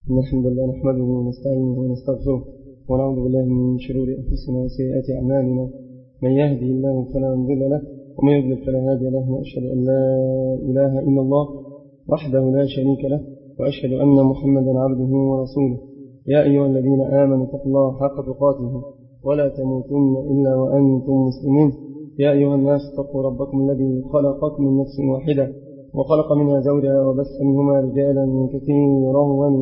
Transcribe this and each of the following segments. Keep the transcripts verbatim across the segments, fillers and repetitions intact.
إن الحمد لله نحمده ونستعينه ونستغفره ونعوذ بالله من شرور أنفسنا وسيئات أعمالنا. من يهدي الله فلا مضل له ومن يضلل فلا هادي له، وأشهد أن لا إله إلا الله وحده لا شريك له، وأشهد أن محمدا عبده ورسوله. يا أيها الذين آمنوا اتقوا الله حق تقاته ولا تموتن إلا وأنتم مسلمون. يا أيها الناس اتقوا ربكم الذي خلقكم من نفس واحدة وخلق منها زوجها وبث منهما رجالا كثيرا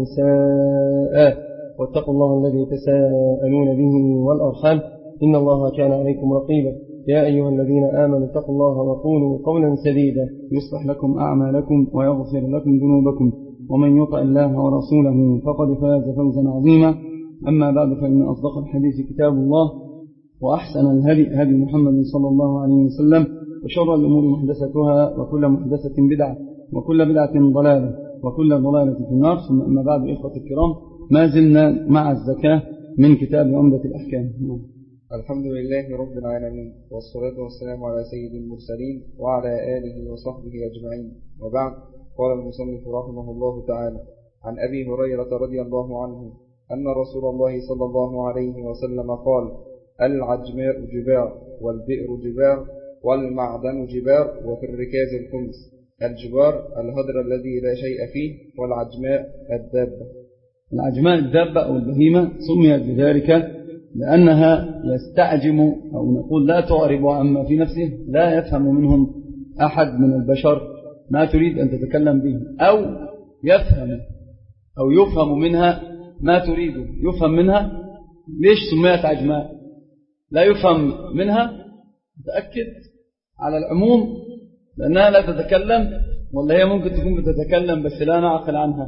ونساء، واتقوا الله الذي تساءلون به والأرحام إن الله كان عليكم رقيبا. يا أيها الذين آمنوا اتقوا الله وقولوا قولا سديدا يصلح لكم أعمالكم ويغفر لكم ذنوبكم، ومن يطع الله ورسوله فقد فاز فوزا عظيما. أما بعد، فإن أصدق الحديث كتاب الله، وأحسن الهدي هدي محمد صلى الله عليه وسلم، وشر الأمور محدثتها، وكل محدثة بدعة، وكل بدعة ضلالة، وكل ضلالة في النار. ثم أما بعد، إخوة الكرام، ما زلنا مع الزكاة من كتاب عمدة الأحكام. الحمد لله رب العالمين، والصلاة والسلام على سيد المرسلين وعلى آله وصحبه أجمعين، وبعد. قال المصنف رحمه الله تعالى: عن أبي هريرة رضي الله عنه أن رسول الله صلى الله عليه وسلم قال: العجماء جبار، والبئر جبار، والمعدن جبار، وفي الركاز الخمس. الجبار الهدر الذي لا شيء فيه، والعجماء الدابة. العجماء الدابة أو البهيمة سميت بذلك لأنها يستعجم أو نقول لا تعرب عما في نفسه، لا يفهم منهم أحد من البشر ما تريد أن تتكلم به، أو يفهم أو يفهم منها ما تريد يفهم منها. ليش سميت عجماء؟ لا يفهم منها، متأكد على العموم لأنها لا تتكلم، ولا هي ممكن تكون بتتكلم بس لا نعقل عنها؟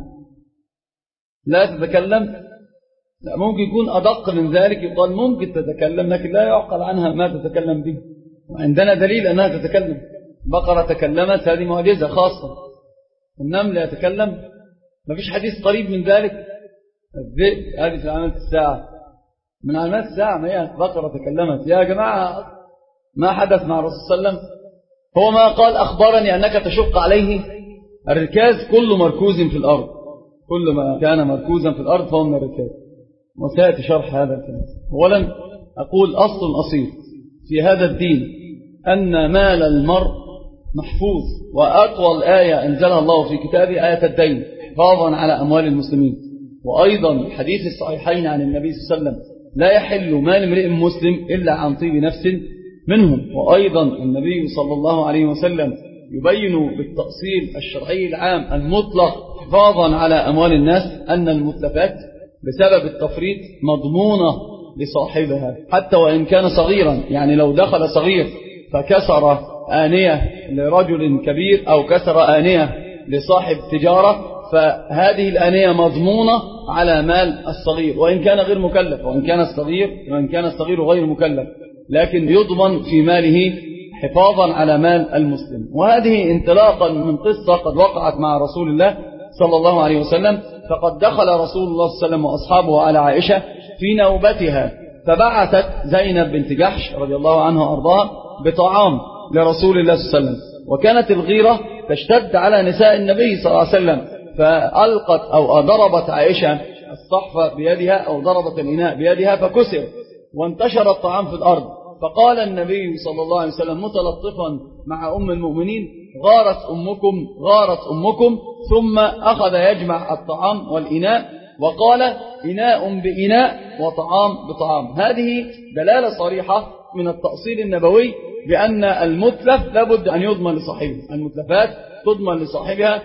لا تتكلم، لا، ممكن يكون أدق من ذلك، يقال ممكن تتكلم لكن لا يعقل عنها ما تتكلم به، وعندنا دليل أنها تتكلم. بقرة تكلمت، هذه معجزة خاصة. النمل يتكلم، ما فيش حديث قريب من ذلك. الذئب، هذه في علامات الساعة، من علامات الساعة ما هي بقرة تكلمت. يا جماعة، ما حدث مع الرسول صلى الله عليه وسلم؟ هو ما قال أخبرني أنك تشق عليه الركاز، كل مركوز في الأرض، كل ما كان مركوزا في الأرض فهو من الركاز. وسيأتي شرح هذا الكلام. أولا أقول أصل أصيل في هذا الدين أن مال المرء محفوظ، وأطول آية أنزلها الله في كتابه آية الدين حفاظا على أموال المسلمين. وأيضا حديث الصحيحين عن النبي صلى الله عليه وسلم: لا يحل مال امرئ مسلم إلا عن طيب نفس منهم. وأيضا النبي صلى الله عليه وسلم يبين بالتأصيل الشرعي العام المطلق حفاظا على أموال الناس أن المتلفات بسبب التفريط مضمونة لصاحبها، حتى وإن كان صغيرا. يعني لو دخل صغير فكسر آنية لرجل كبير أو كسر آنية لصاحب تجارة، فهذه الآنية مضمونة على مال الصغير وإن كان غير مكلف، وإن كان الصغير وإن كان الصغير غير مكلف، لكن يضمن في ماله حفاظا على مال المسلم. وهذه انطلاقا من قصة قد وقعت مع رسول الله صلى الله عليه وسلم. فقد دخل رسول الله صلى الله عليه وسلم وأصحابه على عائشة في نوبتها، فبعثت زينب بنت جحش رضي الله عنها وأرضاها بطعام لرسول الله صلى الله عليه وسلم. وكانت الغيرة تشتد على نساء النبي صلى الله عليه وسلم، فألقت أو ضربت عائشة الصحفة بيدها أو ضربت الإناء بيدها فكسر وانتشر الطعام في الأرض. فقال النبي صلى الله عليه وسلم متلطفا مع أم المؤمنين: غارت أمكم غارت أمكم. ثم أخذ يجمع الطعام والإناء وقال: إناء بإناء وطعام بطعام. هذه دلالة صريحة من التأصيل النبوي بأن المتلف لابد أن يضمن لصاحبه، المتلفات تضمن لصاحبها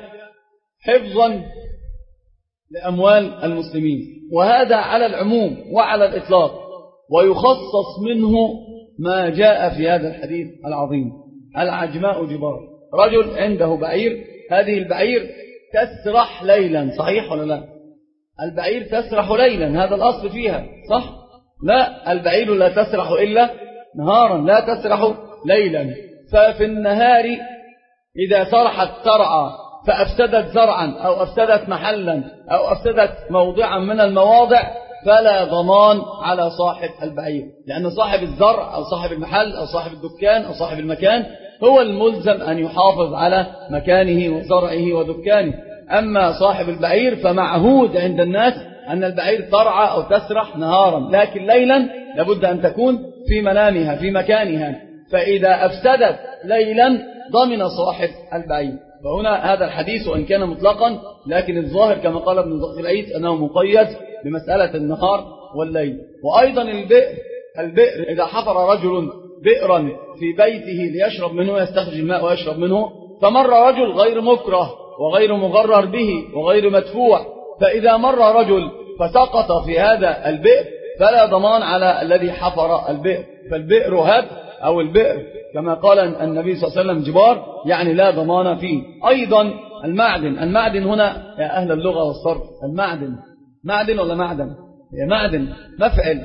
حفظا لأموال المسلمين. وهذا على العموم وعلى الإطلاق، ويخصص منه ما جاء في هذا الحديث العظيم: العجماء جبار. رجل عنده بعير، هذه البعير تسرح ليلا، صحيح ولا لا؟ البعير تسرح ليلا، هذا الأصل فيها، صح؟ لا، البعير لا تسرح إلا نهارا، لا تسرح ليلا. ففي النهار إذا سرحت ترعى فأفسدت زرعا أو أفسدت محلا أو أفسدت موضعا من المواضع، فلا ضمان على صاحب البعير، لأن صاحب الزرع أو صاحب المحل أو صاحب الدكان أو صاحب المكان هو الملزم أن يحافظ على مكانه وزرعه ودكانه. أما صاحب البعير فمعهود عند الناس أن البعير ترعى أو تسرح نهارا، لكن ليلا لابد أن تكون في منامها في مكانها، فإذا أفسدت ليلا ضمن صاحب البعير. فهنا هذا الحديث وإن كان مطلقا، لكن الظاهر كما قال ابن دقيق العيد أنه مقيد بمسألة النهار والليل. وأيضا البئر البئر إذا حفر رجل بئرا في بيته ليشرب منه يستخرج الماء ويشرب منه، فمر رجل غير مكره وغير مغرر به وغير مدفوع، فإذا مر رجل فسقط في هذا البئر فلا ضمان على الذي حفر البئر، فالبئر هب أو البئر كما قال النبي صلى الله عليه وسلم جبار، يعني لا ضمان فيه. أيضا المعدن المعدن هنا يا أهل اللغة والصرف، المعدن معدن ولا معدن؟ يا معدن مفعل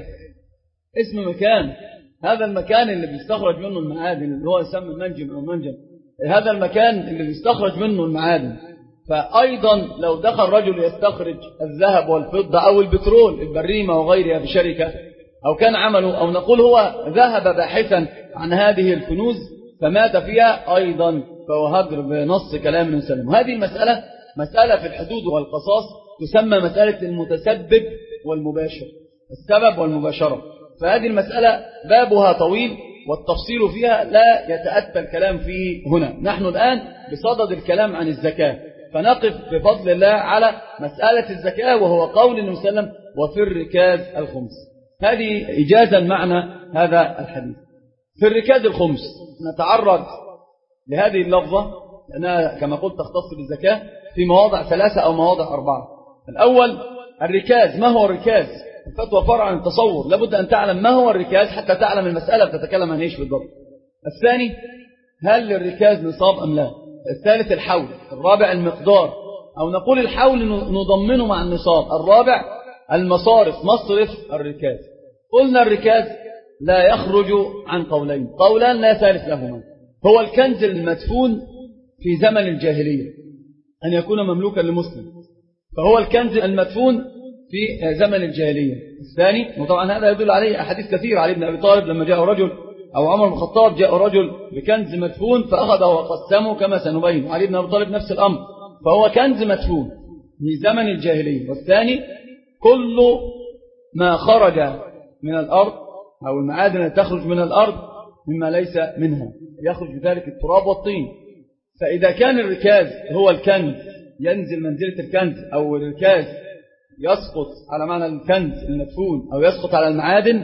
اسم مكان، هذا المكان اللي بيستخرج منه المعادن اللي هو يسمى منجم أو منجم، هذا المكان اللي بيستخرج منه المعادن. فأيضا لو دخل رجل يستخرج الذهب والفضة أو البترول البريمة وغيرها في شركة، أو كان عمله أو نقول هو ذهب باحثا عن هذه الكنوز فمات فيها، أيضا فهو هدر بنص كلام ابن سلم. وهذه المسألة مسألة في الحدود والقصاص تسمى مسألة المتسبب والمباشر، السبب والمباشرة. فهذه المسألة بابها طويل والتفصيل فيها لا يتأتى الكلام فيه هنا. نحن الآن بصدد الكلام عن الزكاة، فنقف بفضل الله على مسألة الزكاة، وهو قول النبي صلى الله عليه وسلم وفي الركاز الخمس. هذه إجازة معنى هذا الحديث. في الركاز الخمس نتعرض لهذه اللفظة لأنها كما قلت تختص بالزكاة في مواضع ثلاثة أو مواضع أربعة. الأول الركاز، ما هو الركاز؟ الفتوى فرع عن التصور، لابد أن تعلم ما هو الركاز حتى تعلم المسألة بتتكلم عن إيش بالضبط. الثاني هل الركاز نصاب أم لا؟ الثالث الحول. الرابع المقدار أو نقول الحول نضمنه مع النصاب. الرابع المصارف، مصرف الركاز. قلنا الركاز لا يخرج عن قولين، قولان لا ثالث لهما. هو الكنز المدفون في زمن الجاهلية أن يكون مملوكا لمسلم، فهو الكنز المدفون في زمن الجاهلية. الثاني وطبعا هذا يدل عليه أحاديث كثيرة. علي بن أبي طالب لما جاء رجل أو عمر بن الخطاب جاء رجل بكنز مدفون فأخذه وقسمه كما سنبين، وعلي بن أبي طالب نفس الأمر، فهو كنز مدفون في زمن الجاهلية. والثاني كل ما خرج من الأرض أو المعادن التي تخرج من الأرض مما ليس منها، يخرج بذلك التراب والطين. فإذا كان الركاز هو الكنز ينزل منزلة الكنز، أو الركاز يسقط على معنى الكنز المدفون أو يسقط على المعادن،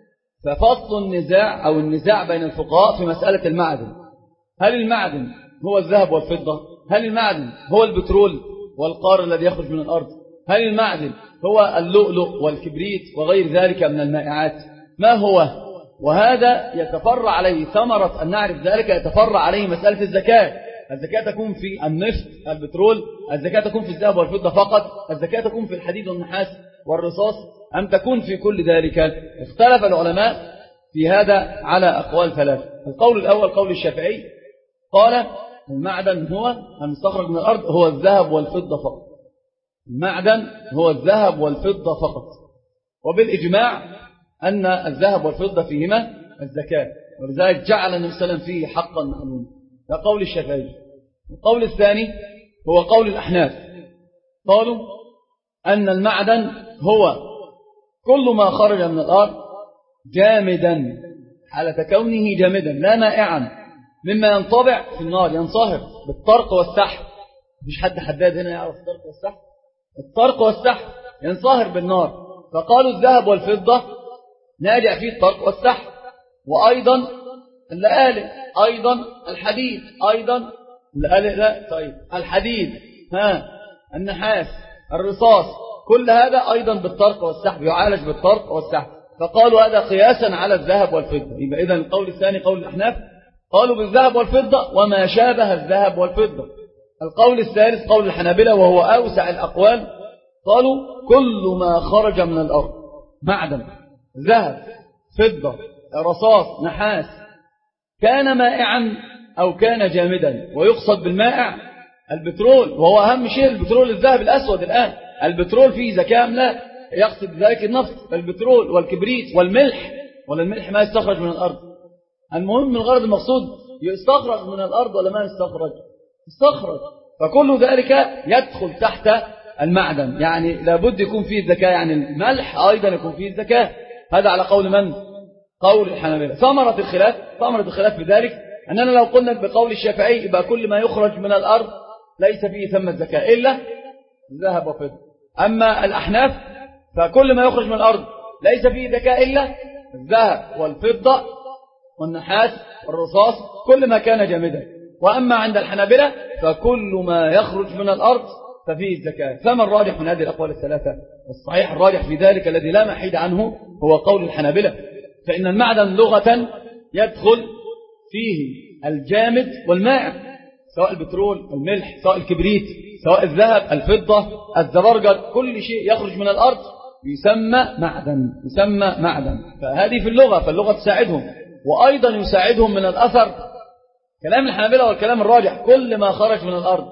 ففصل النزاع أو النزاع بين الفقهاء في مسألة المعدن. هل المعدن هو الذهب والفضة؟ هل المعدن هو البترول والقار الذي يخرج من الأرض؟ هل المعدن هو اللؤلؤ والكبريت وغير ذلك من المائعات؟ ما هو؟ وهذا يتفرع عليه ثمرة أن نعرف ذلك، يتفرع عليه مسألة الزكاة. الزكاة تكون في النفط البترول، الزكاة تكون في الذهب والفضة فقط، الزكاة تكون في الحديد والنحاس والرصاص، أم تكون في كل ذلك؟ اختلف العلماء في هذا على أقوال ثلاثة. القول الأول قول الشافعي، قال المعدن هو المستخرج من الأرض هو الذهب والفضة فقط، المعدن هو الذهب والفضة فقط، وبالإجماع أن الذهب والفضة فيهما الزكاة، ولذلك جعل النبي صلى الله عليه وسلم فيه حقا معلوما. ده قول الشافعي. القول الثاني هو قول الأحناف، قالوا أن المعدن هو كل ما خرج من الأرض جامدا حالة كونه جامدا لا مائعا، مما ينطبع في النار، ينصهر بالطرق والسحب. مش حد حداد هنا يعرف الطرق والسحب؟ الطرق والسحب ينصهر بالنار. فقالوا الذهب والفضة ناجع فيه الطرق والسحب، وأيضا اللآلئ، أيضا الحديد، أيضا اللآلئ لا طيب الحديد، ها النحاس، الرصاص، كل هذا أيضا بالطرق والسحب، يعالج بالطرق والسحب. فقالوا هذا قياسا على الذهب والفضة. يبقى إذن القول الثاني قول الأحناف، قالوا بالذهب والفضة وما شابه الذهب والفضة. القول الثالث قول الحنابلة وهو أوسع الأقوال، قالوا كل ما خرج من الأرض معدن، ذهب، فضة، رصاص، نحاس، كان مائعا أو كان جامدا. ويقصد بالمائع البترول، وهو أهم شيء البترول الذهب الأسود. الآن البترول فيه زكاة أم لا؟ يقصد بذلك النفط، البترول والكبريت والملح، ولا الملح ما يستخرج من الأرض؟ المهم من الغرض المقصود يستخرج من الأرض ولا ما يستخرج؟ يستخرج. فكل ذلك يدخل تحت المعدن، يعني لابد يكون فيه الزكاة، يعني الملح أيضا يكون فيه الزكاة. هذا على قول من؟ قول الحنابلة. ثمرة الخلاف ثمرة الخلاف في ذلك أننا لو قلنا بقول الشافعي يبقى كل ما يخرج من الأرض ليس فيه ثمة زكاة إلا ذهب وفضة. أما الأحناف فكل ما يخرج من الأرض ليس فيه زكاة إلا الذهب والفضة والنحاس والرصاص، كل ما كان جامدا. وأما عند الحنابلة فكل ما يخرج من الأرض ففيه الزكاة. فما الراجح من هذه الأقوال الثلاثة؟ الصحيح الراجح في ذلك الذي لا محيد عنه هو قول الحنابلة، فإن المعدن لغة يدخل فيه الجامد والمائع، سواء البترول، الملح، سواء الكبريت، سواء الذهب، الفضة، الزبرجد، كل شيء يخرج من الأرض يسمى معدن، يسمى معدن. فهذه في اللغة، فاللغة تساعدهم، وأيضا يساعدهم من الأثر كلام الحنابلة والكلام الراجح كل ما خرج من الأرض.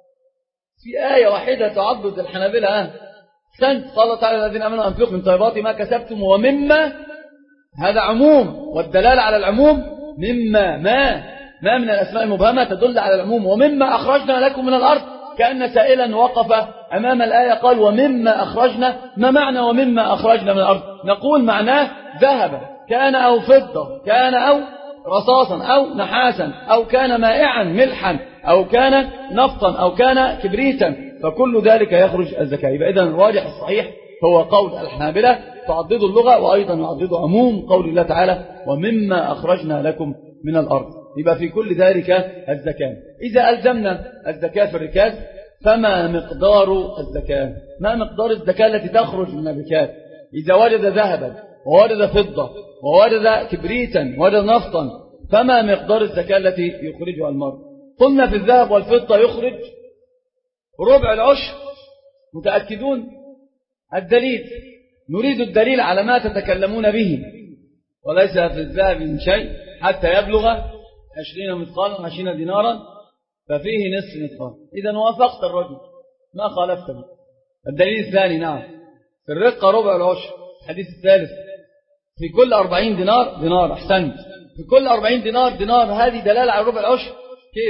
في آية واحدة تعضد الحنابلة أه سنت قال تعالى الذين أمنوا أنفقوا من طيبات ما كسبتم ومما، هذا عموم، والدلالة على العموم مما، ما ما من الأسماء المبهمة تدل على العموم. ومما أخرجنا لكم من الأرض، كأن سائلا وقف أمام الآية قال ومما أخرجنا. ما معنى ومما أخرجنا من الأرض؟ نقول معناه ذهب كان أو فضة كان أو رصاصا أو نحاسا أو كان مائعا ملحا أو كان نفطا أو كان كبريتا، فكل ذلك يخرج الزكاة. يبقى إذن الراجح الصحيح هو قول الحنابلة تعضد اللغة، وأيضا يعضد عموم قول الله تعالى ومما أخرجنا لكم من الأرض. يبقى في كل ذلك الزكاة. إذا ألزمنا الزكاة في الركاز فما مقدار الزكاة؟ ما مقدار الزكاة التي تخرج من الركاز؟ إذا وجد ذهبا ووجد فضة ووجد كبريتا ووجد نفطا، فما مقدار الزكاة التي يخرجها المرء؟ قلنا في الذهب والفضة يخرج ربع العشر. متأكدون؟ الدليل، نريد الدليل على ما تتكلمون به. وليس في الذهب من شيء حتى يبلغ عشرين مثقالا عشرين دينارا ففيه نصف مثقال. إذا وافقت الرجل ما خالفت به. الدليل الثاني نعم في الرقة ربع العشر. الحديث الثالث في كل أربعين دينار دينار. أحسنت، في كل أربعين دينار دينار. هذه دلالة على ربع العشر. كيف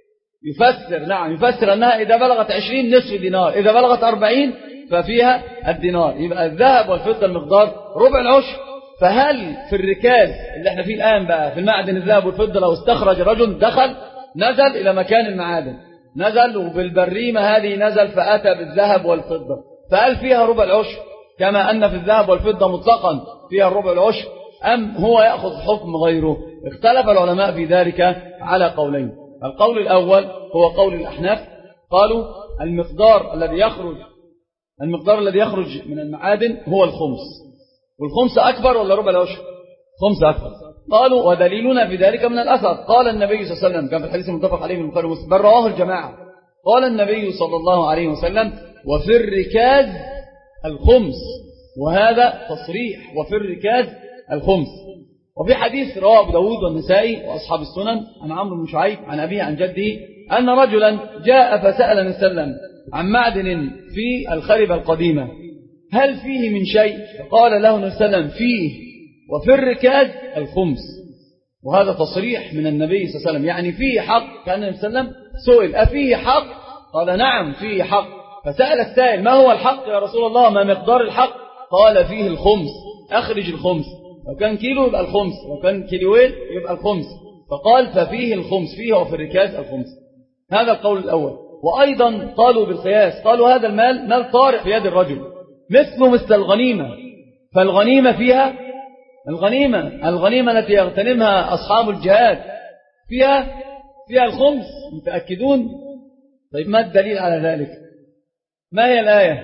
يفسر؟ نعم يفسر أنها إذا بلغت عشرين نصف دينار، إذا بلغت أربعين ففيها الدينار. يبقى الذهب والفضة المقدار ربع العشر. فهل في الركاز اللي احنا فيه الآن بقى في المعدن الذهب والفضة لو استخرج رجل دخل نزل إلى مكان المعادن، نزل وبالبريمة هذه نزل فأتى بالذهب والفضة، فهل فيها ربع العشر كما أن في الذهب والفضة مطلقا فيها الربع العشر، أم هو يأخذ حكم غيره؟ اختلف العلماء في ذلك على قولين. القول الأول هو قول الأحناف، قالوا المقدار الذي يخرج المقدار الذي يخرج من المعادن هو الخمس. والخمس أكبر ولا ربع العشر؟ خمس أكبر. قالوا ودليلنا في ذلك من الأثر. قال النبي صلى الله عليه وسلم كان في الحديث المتفق عليه من البخاري ومسلم بل رواه الجماعة، قال النبي صلى الله عليه وسلم وفي الركاز الخمس، وهذا تصريح وفي الركاز الخمس. وفي حديث رواه أبو داود والنسائي وأصحاب السنن عن عمرو بن شعيب عن أبيه عن جده أن رجلا جاء فسأل النبي صلى الله عليه وسلم عن معدن في الخربة القديمة هل فيه من شيء؟ فقال له النبي صلى الله عليه وسلم فيه وفي الركاز الخمس. وهذا تصريح من النبي صلى الله عليه وسلم، يعني فيه حق. كان النبي صلى الله عليه وسلم سئل أفيه حق؟ قال نعم فيه حق. فسأل السائل ما هو الحق يا رسول الله، ما مقدار الحق؟ قال فيه الخمس، أخرج الخمس. لو كان كيلو يبقى الخمس، لو كان كيلوين يبقى الخمس. فقال ففيه الخمس، فيه وفي الركاز الخمس. هذا القول الأول. وأيضا قالوا بالقياس، قالوا هذا المال مال طارئ في يد الرجل مثل مثل الغنيمة، فالغنيمة فيها الغنيمة الغنيمة التي يغتنمها أصحاب الجهاد فيها فيها الخمس. متأكدون؟ طيب ما الدليل على ذلك؟ ما هي الآية؟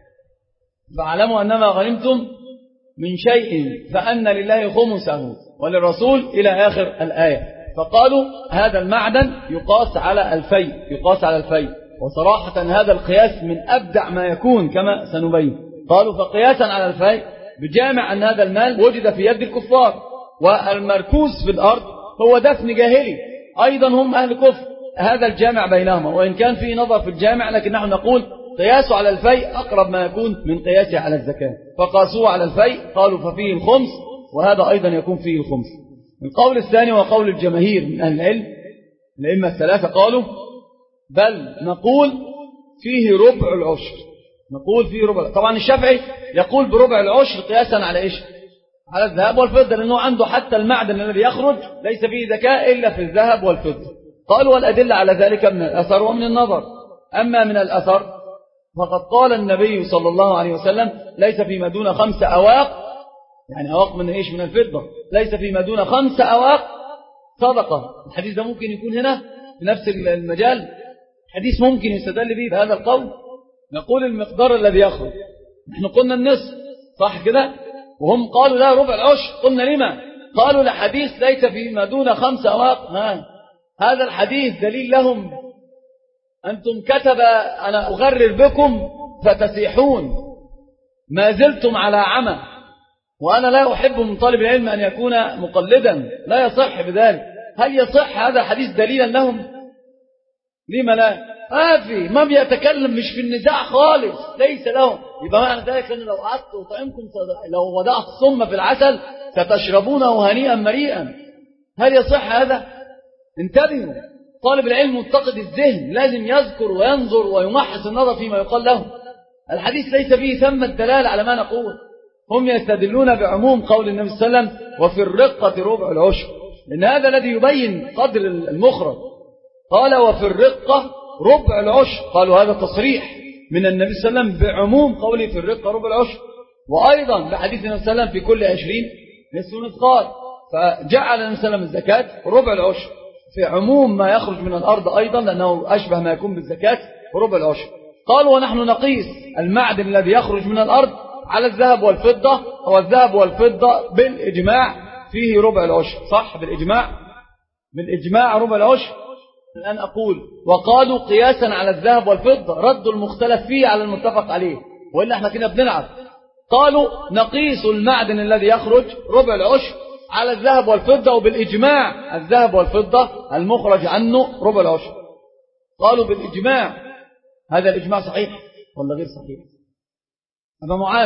فاعلموا أنما غنمتم من شيء فأن لله خمسه وللرسول إلى آخر الآية. فقالوا هذا المعدن يقاس على الفي يقاس على الفي وصراحة هذا القياس من أبدع ما يكون كما سنبين. قالوا فقياسا على الفي بجامع أن هذا المال وجد في يد الكفار، والمركوز في الأرض هو دفن جاهلي، أيضا هم أهل كفر. هذا الجامع بينهما، وإن كان فيه نظر في الجامع لكن نحن نقول قياسه على الفي أقرب ما يكون من قياسه على الزكاة. فقاسوه على الفي قالوا ففيه الخمس، وهذا أيضا يكون فيه الخمس. القول الثاني وقول الجماهير من أهل العلم الأئمة الثلاثة قالوا بل نقول فيه ربع العشر، نقول فيه ربع. طبعا الشافعي يقول بربع العشر قياسا على إيش؟ على الذهب والفضة، لأنه عنده حتى المعدن الذي يخرج ليس فيه زكاة إلا في الذهب والفضة. قالوا والأدلة على ذلك من الأثر ومن النظر. أما من الأثر فقد قال النبي صلى الله عليه وسلم ليس فيما دون خمس أواق، يعني أواق من إيش؟ من الفضة، ليس فيما دون خمس أواق صدقة. الحديث ده ممكن يكون هنا في نفس المجال حديث ممكن يستدل به بهذا القول. نقول المقدار الذي يخرج، نحن قلنا النصف صح كده، وهم قالوا لا ربع العشر. قلنا لما؟ قالوا لحديث ليس فيما دون خمس أواق. هذا الحديث دليل لهم أنتم كتب أنا أغرر بكم فتسيحون، ما زلتم على عمى، وأنا لا أحب من طالب العلم أن يكون مقلدا، لا يصح بذلك. هل يصح هذا الحديث دليلا لهم؟ لما لا؟ آفي ما بيتكلم، مش في النزاع خالص، ليس لهم. يبقى معنى ذلك أن لو قعدت وطعمكم لو وضعت السم في العسل ستشربونه هنيئا مريئا. هل يصح هذا؟ انتبهوا، طالب العلم متقد الذهن لازم يذكر وينظر ويمحص النظر فيما يقال له. الحديث ليس فيه ثم الدلالة على ما نقول. هم يستدلون بعموم قول النبي صلى الله عليه وسلم وفي الرقة ربع العشر، لأن هذا الذي يبين قدر المخرج. قال وفي الرقة ربع العشر، قالوا هذا تصريح من النبي صلى الله عليه وسلم بعموم قوله في الرقة ربع العشر. وأيضا بحديث النبي صلى الله عليه وسلم في كل عشرين نصف مثقال، فجعل النبي صلى الله عليه وسلم الزكاة ربع العشر في عموم ما يخرج من الأرض أيضا، لأنه أشبه ما يكون بالزكاة ربع العشر. قالوا ونحن نقيس المعدن الذي يخرج من الأرض على الذهب والفضة، والذهب والفضة بالإجماع فيه ربع العشر، صح؟ بالإجماع بالإجماع ربع العشر. الآن أقول وقالوا قياسا على الذهب والفضة، ردوا المختلف فيه على المتفق عليه، وإلا احنا كنا بنلعب. قالوا نقيس المعدن الذي يخرج ربع العشر على الذهب والفضة، وبالإجماع الذهب والفضة المخرج عنه ربع العشر. قالوا بالإجماع. هذا الإجماع صحيح ولا غير صحيح؟ أبا معاذ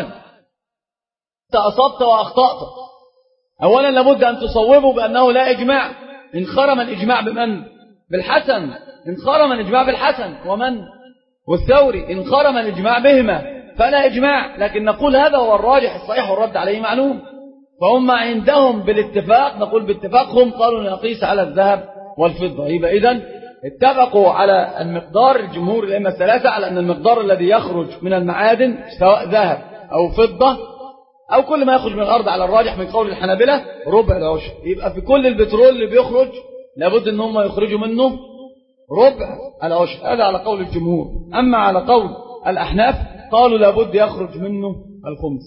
أنت أصبت وأخطأت. أولا لابد أن تصوبوا بأنه لا إجماع. انخرم الإجماع بمن؟ بالحسن. انخرم الإجماع بالحسن ومن؟ والثوري. انخرم الإجماع بهما فلا إجماع. لكن نقول هذا هو الراجح الصحيح والرد عليه معلوم. فهم عندهم بالاتفاق، نقول باتفاقهم قالوا نقيس على الذهب والفضة. يبقى إذن اتفقوا على المقدار، الجمهور الأئمة الثلاثة، على أن المقدار الذي يخرج من المعادن سواء ذهب أو فضة أو كل ما يخرج من الأرض على الراجح من قول الحنابلة ربع العشر. يبقى في كل البترول اللي بيخرج لابد أن هم يخرجوا منه ربع العشر. هذا على قول الجمهور. أما على قول الأحناف قالوا لابد يخرج منه الخمس.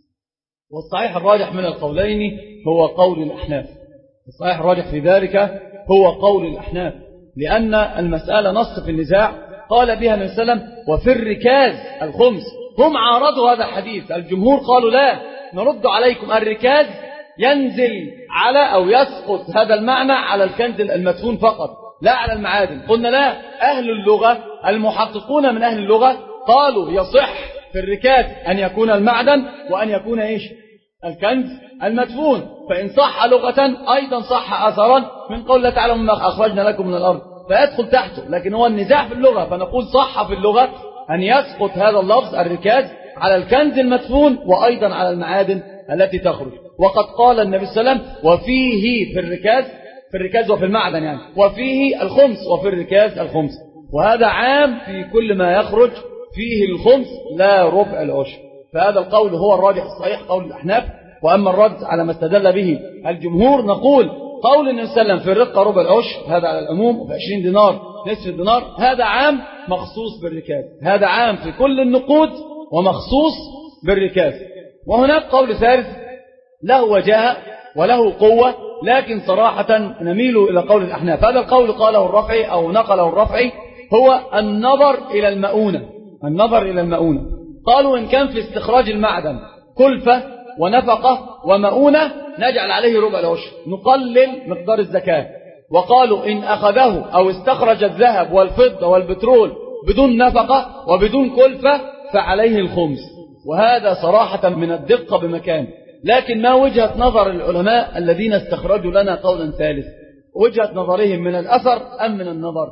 والصحيح الراجح من القولين هو قول الأحناف. الصحيح الراجح في ذلك هو قول الأحناف، لأن المسألة نص في النزاع قال بها النبي صلى الله عليه وسلم وفي الركاز الخمس. هم عارضوا هذا الحديث، الجمهور قالوا لا نرد عليكم، الركاز ينزل على أو يسقط هذا المعنى على الكنز المدفون فقط لا على المعادن. قلنا لا، أهل اللغة المحققون من أهل اللغة قالوا يصح في الركاز أن يكون المعدن وأن يكون إيش؟ الكنز المدفون. فإن صح لغة أيضا صح أثرا من قول لا تعلم ما أخرجنا لكم من الأرض، فيدخل تحته. لكن هو النزاع في اللغة، فنقول صح في اللغة أن يسقط هذا اللفظ الركاز على الكنز المدفون وأيضا على المعادن التي تخرج. وقد قال النبي صلى الله عليه وسلم وفيه في الركاز، في الركاز وفي المعدن يعني، وفيه الخمس وفي الركاز الخمس. وهذا عام في كل ما يخرج فيه الخمس لا ربع العشر. فهذا القول هو الراجح الصحيح قول الأحناف. وأما الرد على ما استدل به الجمهور نقول قول النبي صلى الله عليه وسلم في الرقة ربع العشر هذا على العموم، وفي عشرين دينار نصف الدينار هذا عام مخصوص بالركاز. هذا عام في كل النقود ومخصوص بالركاز. وهناك قول ثالث له وجاهة وله قوة، لكن صراحة نميل إلى قول الأحناف. هذا القول قاله الرفعي أو نقله الرفعي هو النظر إلى المؤونة. النظر إلى المؤونة قالوا إن كان في استخراج المعدن كلفة ونفقة ومؤونة نجعل عليه ربع العشر، نقلل مقدار الزكاة. وقالوا إن أخذه أو استخرج الذهب والفضة والبترول بدون نفقة وبدون كلفة فعليه الخمس. وهذا صراحة من الدقة بمكان. لكن ما وجهة نظر العلماء الذين استخرجوا لنا قولا ثالث؟ وجهة نظرهم من الأثر أم من النظر؟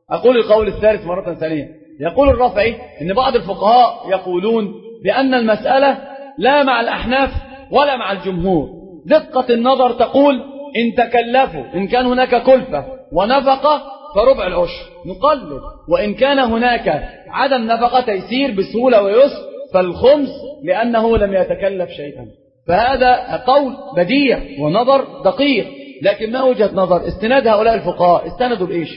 أقول القول الثالث مرة ثانية. يقول الرافعي إن بعض الفقهاء يقولون بأن المسألة لا مع الأحناف ولا مع الجمهور. دقة النظر تقول إن تكلفوا، إن كان هناك كلفة ونفقة فربع العشر نقلل، وإن كان هناك عدم نفقة تيسير بسهولة ويسر فالخمس لأنه لم يتكلف شيئا. فهذا قول بديع ونظر دقيق، لكن ما وجهة نظر استناد هؤلاء الفقهاء؟ استندوا بإيش؟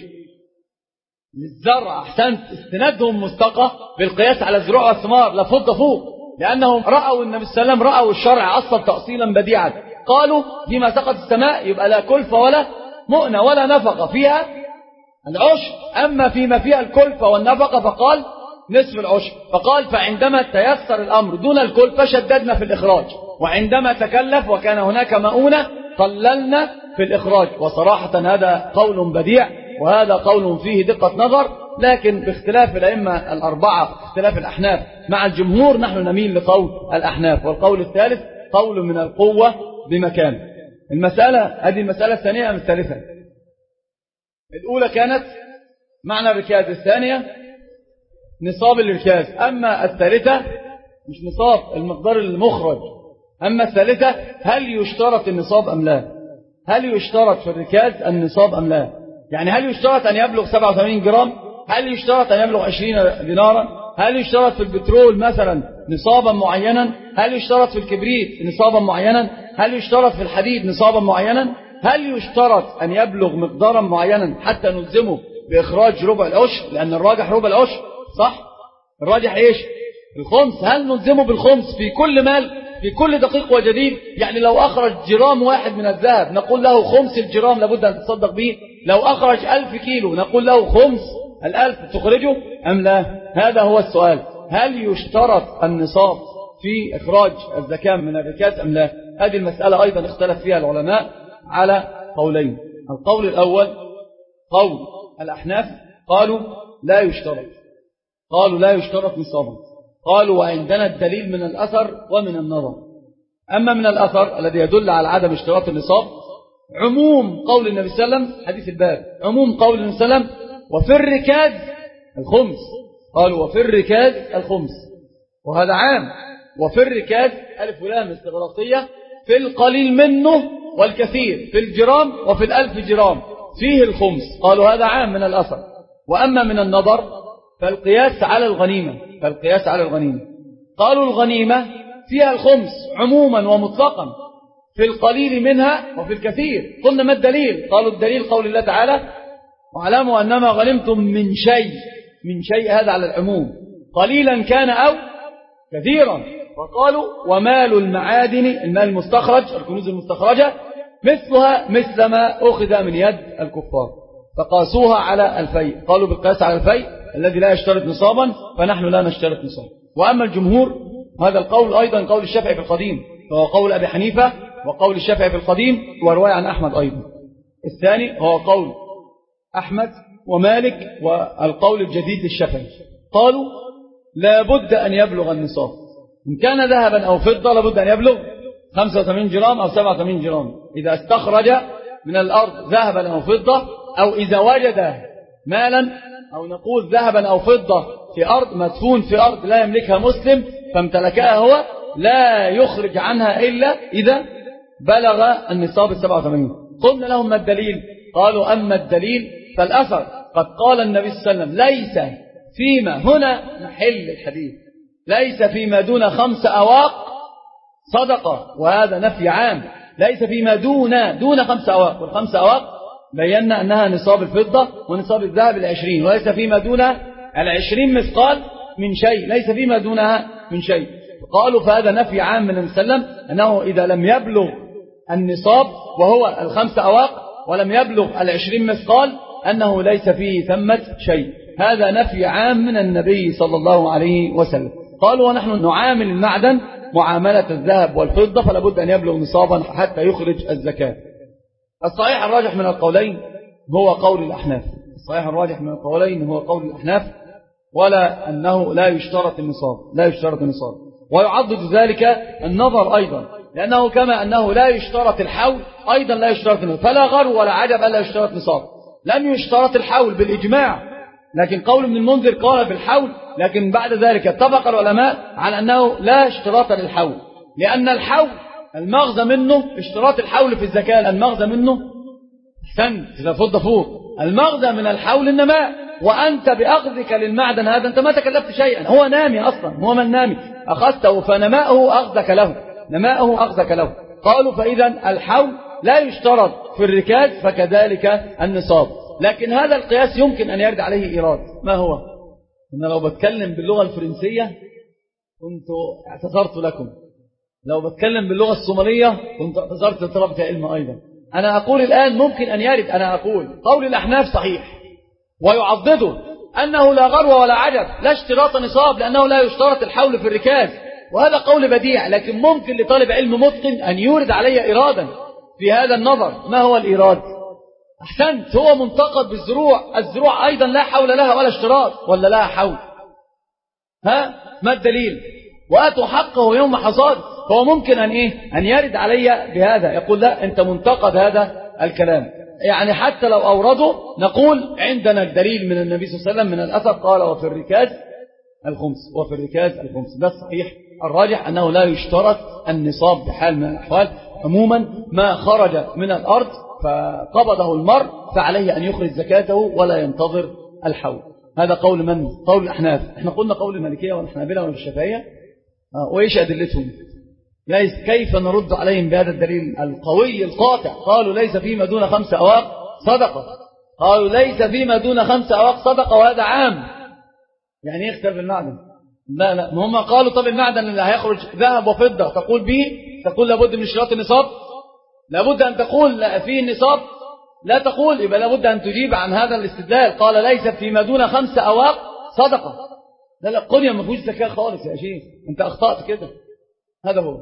للزرع. أحسنت، استنادهم مستقى بالقياس على الزروع والثمار، لا فوق فوق، لأنهم رأوا النبي صلى الله عليه وسلم، رأوا الشرع أصلا تأصيلا بديعا. قالوا فيما سقط السماء يبقى لا كلفة ولا مؤنة ولا نفقة، فيها العشر. أما فيما فيها الكلفة والنفقة فقال نصف العشر. فقال فعندما تيسر الأمر دون الكلفة شددنا في الإخراج، وعندما تكلف وكان هناك مؤونة قللنا في الإخراج. وصراحة هذا قول بديع، وهذا قول فيه دقة نظر، لكن باختلاف الأئمة الأربعة، اختلاف الأحناف مع الجمهور، نحن نميل لقول الأحناف. والقول الثالث قول من القوة بمكان. المسألة هذه المسألة الثانية أم الثالثة؟ الأولى كانت معنى الركاز، الثانية نصاب الركاز، أما الثالثة مش نصاب المقدار المخرج. أما الثالثة هل يشترط النصاب أم لا؟ هل يشترط في الركاز النصاب أم لا؟ يعني هل يشترط أن يبلغ سبعة وثمانين جرام؟ هل يشترط أن يبلغ عشرين دينارا؟ هل يشترط في البترول مثلا نصابا معينا؟ هل يشترط في الكبريت نصابا معينا؟ هل يشترط في الحديد نصابا معينا؟ هل يشترط أن يبلغ مقدارا معينا حتى نلزمه بإخراج ربع العشر؟ لأن الراجح ربع العشر، صح؟ الراجح إيش؟ الخمس. هل نلزمه بالخمس في كل مال، في كل دقيق وجديد؟ يعني لو أخرج جرام واحد من الذهب نقول له خمس الجرام لابد أن تتصدق به. لو أخرج ألف كيلو نقول له خمس الألف تخرجه أم لا؟ هذا هو السؤال. هل يشترط النصاب في إخراج الزكاة من الركاز أم لا؟ هذه المسألة أيضا اختلف فيها العلماء على قولين. القول الأول قول الأحناف، قالوا لا يشترط، قالوا لا يشترط نصابا. قالوا وعندنا الدليل من الأثر ومن النظر. أما من الأثر الذي يدل على عدم اشتراط النصاب عموم قول النبي صلى الله عليه وسلم، حديث الباب، عموم قول النبي صلى الله عليه وسلم وفي الركاز الخمس. قالوا وفي الركاز الخمس، وهذا عام. وفي الركاز ألف ولام استغراقية، في القليل منه والكثير، في الجرام وفي الألف جرام فيه الخمس. قالوا هذا عام من الأثر. وأما من النظر فالقياس على الغنيمة، فالقياس على الغنيمة. قالوا الغنيمة فيها الخمس عموما ومطلقا، في القليل منها وفي الكثير. قلنا ما الدليل؟ قالوا الدليل قول الله تعالى واعلموا أنما غنمتم من شيء، من شيء هذا على العموم، قليلا كان أو كثيرا. وقالوا ومال المعادن، المال المستخرج، الكنوز المستخرجة، مثلها مثل ما أخذ من يد الكفار، فقاسوها على الفيء. قالوا بالقياس على الفيء الذي لا يشترط نصابا فنحن لا نشترط نصابا. وأما الجمهور هذا القول أيضا قول الشافعي في القديم، فهو قول أبي حنيفة وقول الشافعي في القديم، ورواية عن أحمد أيضا. الثاني هو قول أحمد ومالك والقول الجديد للشافعي. قالوا لا بد أن يبلغ النصاب، إن كان ذهبا أو فضة لابد أن يبلغ خمسة وثمانين جرام أو سبعة وثمانين جرام. إذا استخرج من الأرض ذهبا أو فضة، أو إذا وجد مالا، أو نقول ذهبا أو فضة في أرض مدفون في أرض لا يملكها مسلم فامتلكها هو، لا يخرج عنها إلا إذا بلغ النصاب السبعة وثمانين. قلنا لهم ما الدليل؟ قالوا أما الدليل فالأثر. قد قال النبي صلى الله عليه وسلم ليس فيما، هنا محل الحديث، ليس فيما دون خمس أواق صدقة، وهذا نفي عام. ليس فيما دون دون خمس أواق، والخمس أواق بينا أنها نصاب الفضة ونصاب الذهب العشرين. وليس فيما دون العشرين مثقال من شيء، ليس فيما دونها من شيء. قالوا فهذا نفي عام من النبي صلى الله عليه وسلم أنه إذا لم يبلغ النصاب وهو الخمس أواق ولم يبلغ العشرين مثقال أنه ليس فيه ثمة شيء. هذا نفي عام من النبي صلى الله عليه وسلم. قالوا ونحن نعامل المعدن معاملة الذهب والفضة، فلا بد أن يبلغ نصابا حتى يخرج الزكاة. الصحيح الراجح من القولين هو قول الأحناف، الصحيح الراجح من القولين هو قول الأحناف، ولا أنه لا يشترط النصاب، لا يشترط النصاب. ويعضد ذلك النظر أيضا، لأنه كما أنه لا يشترط الحول أيضا لا يشترط النصاب. فلا غر ولا عجب ألا يشترط نصاب. لم يشترط الحول بالإجماع، لكن قول ابن المنذر قال بالحول، لكن بعد ذلك اتفق العلماء على أنه لا اشتراط للحول، لأن الحول المغزى منه اشتراط الحول في الزكاة، المغزى منه احسنت إذا فض فوق، المغزى من الحول النماء، وأنت بأخذك للمعدن هذا أنت ما تكلفت شيئا، هو نامي أصلا، هو من نامي أخذته فنماؤه أخذك له، نماؤه أخذك له. قالوا فإذا الحول لا يشترط في الركاز، فكذلك النصاب. لكن هذا القياس يمكن أن يرد عليه إيراد. ما هو؟ أنا لو بتكلم باللغة الفرنسية كنت اعتذرت لكم، لو بتكلم باللغة الصومالية كنت اعتذرت لطلبة علم أيضا. أنا أقول الآن ممكن أن يرد، أنا أقول قول الأحناف صحيح ويعضده أنه لا غرو ولا عجب، لا اشتراط نصاب لأنه لا يشترط الحول في الركاز، وهذا قول بديع، لكن ممكن لطالب علم متقن أن يورد علي إرادا في هذا النظر. ما هو الإيراد؟ أحسنت، هو منتقد بالزروع، الزروع أيضا لا حول لها ولا اشتراط، ولا لها حول؟ ها ما الدليل؟ وآتوا حقه يوم حصاد، فهو ممكن أن إيه أن يرد علي بهذا، يقول لا أنت منتقد هذا الكلام. يعني حتى لو أورده نقول عندنا الدليل من النبي صلى الله عليه وسلم من الأثر قال وفي الركاز الخمس، وفي الركاز الخمس. ده الصحيح الراجح أنه لا يشترط النصاب بحال من الأحوال. عموما ما خرج من الأرض فقبضه المرء فعليه أن يخرج زكاته ولا ينتظر الحول. هذا قول من؟ قول الأحناف. احنا قلنا قول المالكية والحنابلة والشافعية. آه وإيش أدلتهم؟ كيف نرد عليهم بهذا الدليل القوي القاطع؟ قالوا ليس فيما دون خمس أواق صدقة، قالوا ليس فيما دون خمس أواق صدقة، وهذا عام. يعني يختلف المعدن؟ لا لا، هم قالوا طب المعدن اللي هيخرج ذهب وفضة تقول به، تقول لابد من اشتراط النصاب، لابد أن تقول لا فيه النصاب، لا تقول، يبقى لابد أن تجيب عن هذا الاستدلال. قال ليس فيما دون خمس أواق صدقة، لا لا قنية ما فيهوش زكاة خالص يا شيخ، أنت أخطأت كده. هذا هو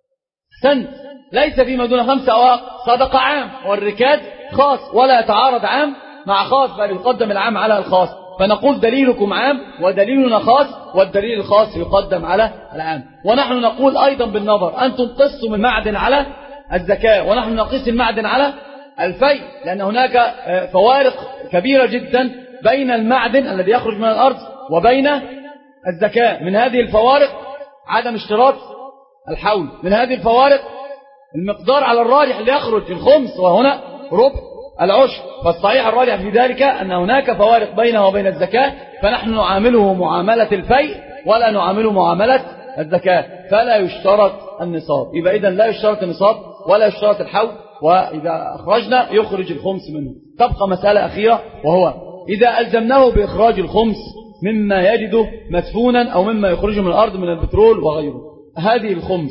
سن، ليس فيما دون خمس أواق صدقة عام، والركاز خاص، ولا يتعارض عام مع خاص، بل يقدم العام على الخاص. فنقول دليلكم عام ودليلنا خاص، والدليل الخاص يقدم على العام. ونحن نقول أيضا بالنظر، أنتم قصوا من معدن على الزكاة، ونحن نقيس المعدن على الفيء، لأن هناك فوارق كبيرة جدا بين المعدن الذي يخرج من الأرض وبين الزكاة. من هذه الفوارق عدم اشتراط الحول، من هذه الفوارق المقدار على الراجح اللي يخرج الخمس، وهنا ربع العشر. فالصحيح الراجح في ذلك أن هناك فوارق بينه وبين الزكاة، فنحن نعامله معاملة الفيء ولا نعامله معاملة الزكاة، فلا يشترط النصاب. يبقى إذن لا يشترط النصاب ولا يشترط الحول، وإذا أخرجنا يخرج الخمس منه. تبقى مسألة أخيرة، وهو إذا ألزمناه بإخراج الخمس مما يجده مدفونا أو مما يخرجه من الأرض من البترول وغيره، هذه الخمس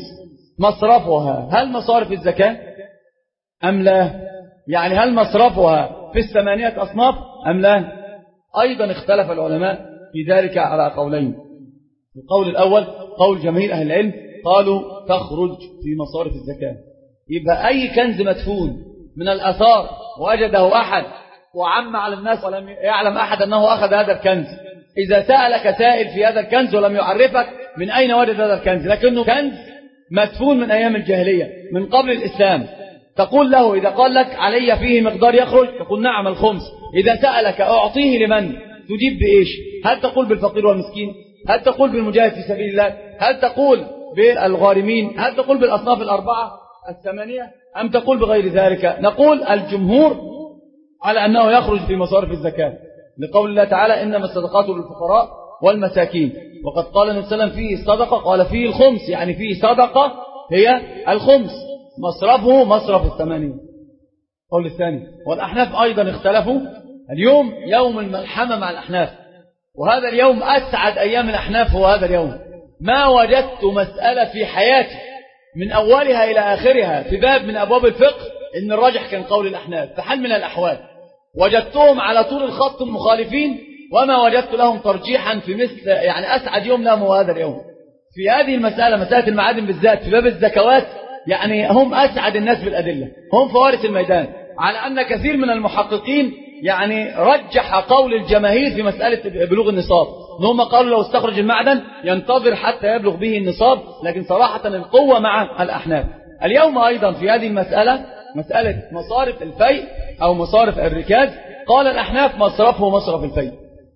مصرفها هل مصارف الزكاة أم لا؟ يعني هل مصرفها في الثمانية أصناف أم لا؟ أيضا اختلف العلماء في ذلك على قولين. القول الأول قول جماهير أهل العلم، قالوا تخرج في مصارف الزكاة. يبقى أي كنز مدفون من الأثار وجده أحد وعم على الناس ولم يعلم أحد أنه أخذ هذا الكنز، إذا سألك سائل في هذا الكنز ولم يعرفك من أين وجد هذا الكنز، لكنه كنز مدفون من أيام الجاهلية من قبل الإسلام، تقول له إذا قال لك علي فيه مقدار يخرج، تقول نعم الخمس. إذا سألك أعطيه لمن، تجيب بإيش؟ هل تقول بالفقير والمسكين؟ هل تقول بالمجاهد في سبيل الله؟ هل تقول بالغارمين؟ هل تقول بالأصناف الأربعة الثمانية؟ أم تقول بغير ذلك؟ نقول الجمهور على أنه يخرج في مصارف الزكاة، لقول الله تعالى إنما الصدقات للفقراء والمساكين. وقد قال النبي صلى الله عليه وسلم فيه صدقة، قال فيه الخمس، يعني فيه صدقة هي الخمس، مصرفه مصرف الثمانية. قول الثاني. والأحناف أيضا اختلفوا. اليوم يوم الملحمة مع الأحناف، وهذا اليوم أسعد أيام الأحناف هو هذا اليوم. ما وجدت مسألة في حياتي من أولها إلى آخرها في باب من أبواب الفقه إن الراجح كان قول الأحناف في حال من الأحوال. وجدتهم على طول الخط مخالفين، وما وجدت لهم ترجيحا في مثل يعني أسعد يوم لهم هو هذا اليوم. في هذه المسألة، مسألة المعادن بالذات في باب الزكوات، يعني هم أسعد الناس بالأدلة، هم فوارث الميدان، على أن كثير من المحققين يعني رجح قول الجماهير في مسألة بلوغ النصاب، هم قالوا لو استخرج المعدن ينتظر حتى يبلغ به النصاب، لكن صراحة القوة مع الأحناف. اليوم أيضا في هذه المسألة، مسألة مصارف الفيء أو مصارف الركاز، قال الأحناف مصرفه مصرف الفيء،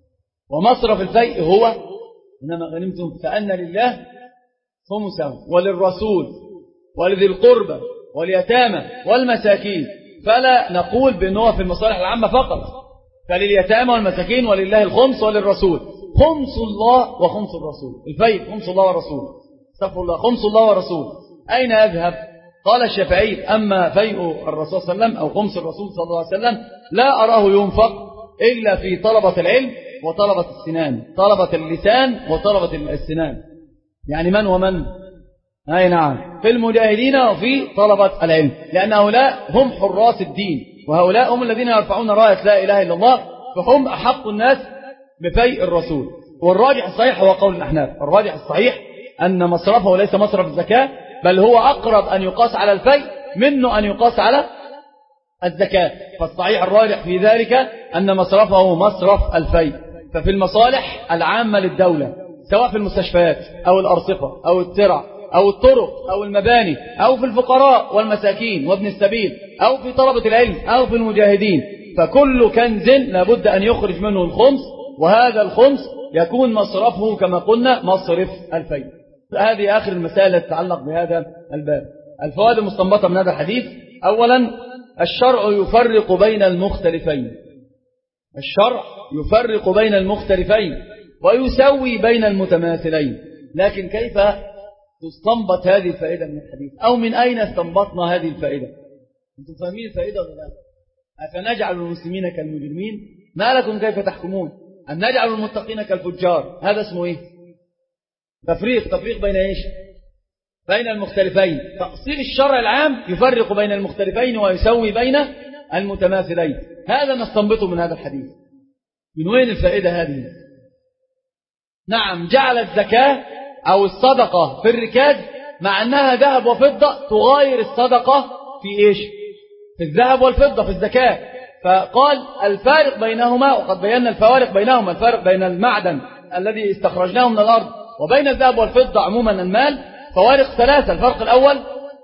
ومصرف الفيء هو إنما غنمتم فأن لله خمسه وللرسول ولذي القربى واليتامى والمساكين. فلا نقول بأنه في المصالح العامة فقط، فلليتامى والمساكين ولله الخمس وللرسول. خمس الله وخمس الرسول، الفيء خمس الله والرسول، استغفر الله، خمس الله والرسول أين يذهب؟ قال الشافعي أما فيء الرسول صلى الله عليه وسلم أو خمس الرسول صلى الله عليه وسلم لا أراه ينفق إلا في طلبة العلم وطلبة السنان، طلبة اللسان وطلبة السنان، يعني من ومن؟ أي نعم، في المجاهدين وفي طلبة العلم، لأن هؤلاء هم حراس الدين، وهؤلاء هم الذين يرفعون راية لا إله إلا الله، فهم أحق الناس بفيء الرسول. والراجح الصحيح هو قول الأحناف، الراجح الصحيح أن مصرفه ليس مصرف الزكاة، بل هو أقرب أن يقاس على الفيء منه أن يقاس على الزكاة. فالصحيح الراجح في ذلك أن مصرفه مصرف الفيء. ففي المصالح العامة للدولة سواء في المستشفيات أو الأرصفة أو الترع أو الطرق أو المباني أو في الفقراء والمساكين وابن السبيل أو في طلبة العلم أو في المجاهدين، فكل كنز لابد أن يخرج منه الخمس، وهذا الخمس يكون مصرفه كما قلنا مصرف الفيء. هذه آخر المسائل التي تتعلق بهذا الباب. الفوائد المستنبطة من هذا الحديث: أولا الشرع يفرق بين المختلفين، الشرع يفرق بين المختلفين ويسوي بين المتماثلين. لكن كيف تستنبط هذه الفائدة من الحديث، أو من أين استنبطنا هذه الفائدة؟ أنتم فاهمين الفائدة ولا لا؟ أفنجعل المسلمين كالمجرمين؟ ما لكم كيف تحكمون؟ أم نجعل المتقين كالفجار؟ هذا اسمه إيه؟ تفريق. تفريق بين إيش؟ بين المختلفين. تأصيل الشرع العام يفرق بين المختلفين ويسوي بين المتماثلين. هذا نستنبطه من هذا الحديث. من وين الفائدة هذه؟ نعم، جعل الزكاة أو الصدقة في الركاز مع أنها ذهب وفضة تغاير الصدقة في إيش؟ في الذهب والفضة في الزكاة. فقال الفارق بينهما، وقد بينا الفوارق بينهما، الفارق بين المعدن الذي استخرجناه من الأرض وبين الذهب والفضة عموما المال فوارق ثلاثة. الفرق الأول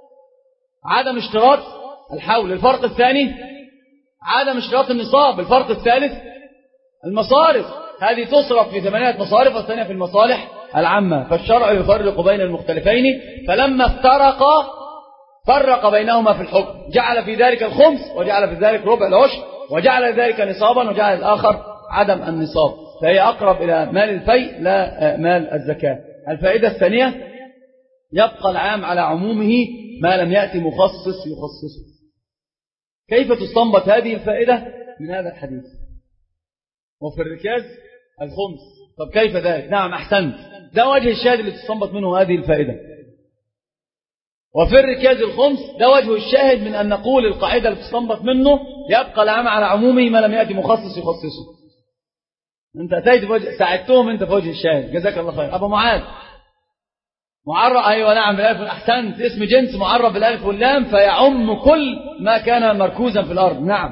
عدم اشتراط الحول، الفرق الثاني عدم اشتراط النصاب، الفرق الثالث المصارف، هذه تصرف في ثمانية مصارف والثانية في المصالح العامة. فالشرع يفرق بين المختلفين، فلما افترقا فرق بينهما في الحكم، جعل في ذلك الخمس وجعل في ذلك ربع العشر وجعل ذلك نصابا وجعل الآخر عدم النصاب، فهي أقرب إلى مال الفيء لا مال الزكاة. الفائدة الثانية يبقى العام على عمومه ما لم يأتي مخصص يخصصه. كيف تستنبط هذه الفائدة من هذا الحديث؟ وفي الركاز الخمس. طب كيف ذلك؟ نعم أحسنت، ده وجه الشاهد اللي تستنبط منه هذه الفائدة. وفي الركاز الخمس ده وجه الشاهد من أن نقول القاعدة اللي تستنبط منه يبقى العام على عمومه ما لم يأتي مخصص يخصصه. انت أتيت بوجه، ساعدتهم انت في وجه الشاهد، جزاك الله خير. أبو معاذ معرب، أيوة نعم بالألف، أحسنت، اسم جنس معرب بالألف واللام فيعم كل ما كان مركوزا في الأرض. نعم.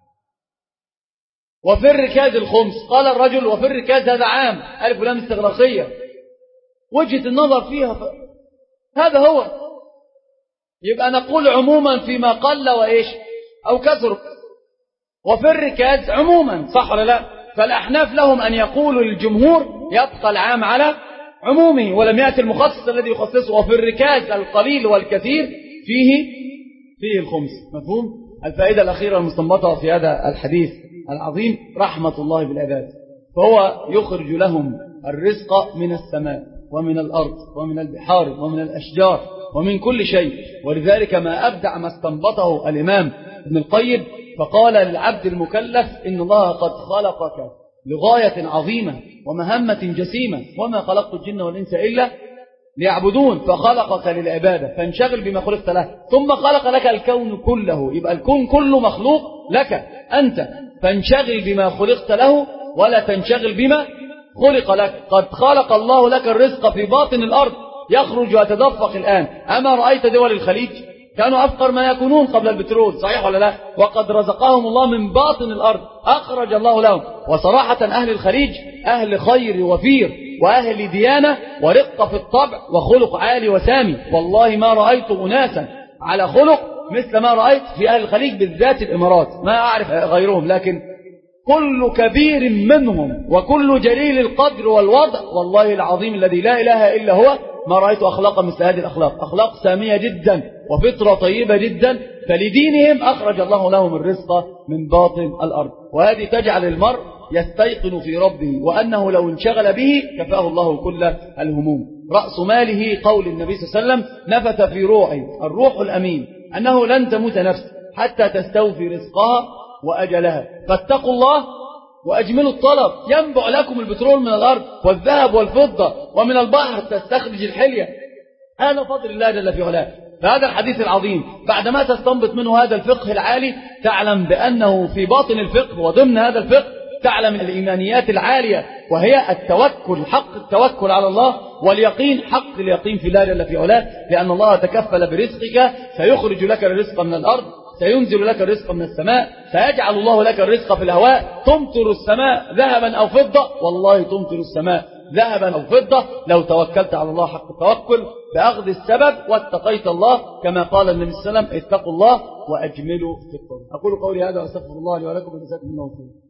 وفي الركاز الخمس قال الرجل وفي الركاز هذا عام، ألف ولام استغراقية، وجهة النظر فيها ف... هذا هو، يبقى نقول عموما فيما قل وإيش أو كثر، وفي الركاز عموما، صح ولا لا؟ فالأحناف لهم أن يقولوا للجمهور يبقى العام على عمومه ولم يأتي المخصص الذي يخصصه، وفي الركاز القليل والكثير فيه فيه الخمس. مفهوم؟ الفائدة الأخيرة المستنبطة في هذا الحديث العظيم رحمة الله بالعباد، فهو يخرج لهم الرزق من السماء ومن الأرض ومن البحار ومن الأشجار ومن كل شيء. ولذلك ما أبدع ما استنبطه الإمام ابن القيم فقال للعبد المكلف إن الله قد خلقك لغاية عظيمة ومهمة جسيمة وما خلقت الجن والإنس إلا ليعبدون، فخلقك للعبادة فانشغل بما خلقت له، ثم خلق لك الكون كله، يبقى الكون كله مخلوق لك أنت، فانشغل بما خلقت له ولا تنشغل بما خلق لك. قد خلق الله لك الرزق في باطن الأرض يخرج ويتدفق الآن. أما رأيت دول الخليج كانوا أفقر ما يكونون قبل البترول، صحيح ولا لا؟ وقد رزقهم الله من باطن الأرض، أخرج الله لهم. وصراحة أهل الخليج أهل خير وفير وأهل ديانة ورقة في الطبع وخلق عالي وسامي، والله ما رأيت أناسا على خلق مثل ما رأيت في أهل الخليج، بالذات الإمارات، ما أعرف غيرهم، لكن كل كبير منهم وكل جليل القدر والوضع والله العظيم الذي لا إله إلا هو ما رأيت أخلاقا مثل هذه الأخلاق، أخلاق سامية جدا وفطرة طيبة جدا. فلدينهم أخرج الله لهم الرزق من باطن الأرض، وهذه تجعل المرء يستيقن في ربه وأنه لو انشغل به كفاه الله كل الهموم. رأس ماله قول النبي صلى الله عليه وسلم نفث في روعي الروح الأمين أنه لن تموت نفس حتى تستوفي رزقها وأجلها، فاتقوا الله وأجملوا الطلب. ينبع لكم البترول من الأرض والذهب والفضة ومن البحر تستخرج الحلية، هذا فضل الله جل في علاه. فهذا الحديث العظيم بعدما تستنبط منه هذا الفقه العالي تعلم بأنه في باطن الفقه وضمن هذا الفقه تعلم الإيمانيات العالية، وهي التوكل، حق التوكل على الله، واليقين حق اليقين في الله جل في علاه، لأن الله تكفل برزقك، سيخرج لك الرزق من الأرض، سينزل لك الرزق من السماء، سيجعل الله لك الرزق في الهواء، تمطر السماء ذهبا أو فضة، والله تمطر السماء ذهبا أو فضة لو توكلت على الله حق التوكل بأخذ السبب واتقيت الله، كما قال النبي صلى الله عليه وسلم اتقوا الله وأجملوا في الطلب. أقول قولي هذا وأستغفر الله لي ولكم وجزاكم الله خيرا.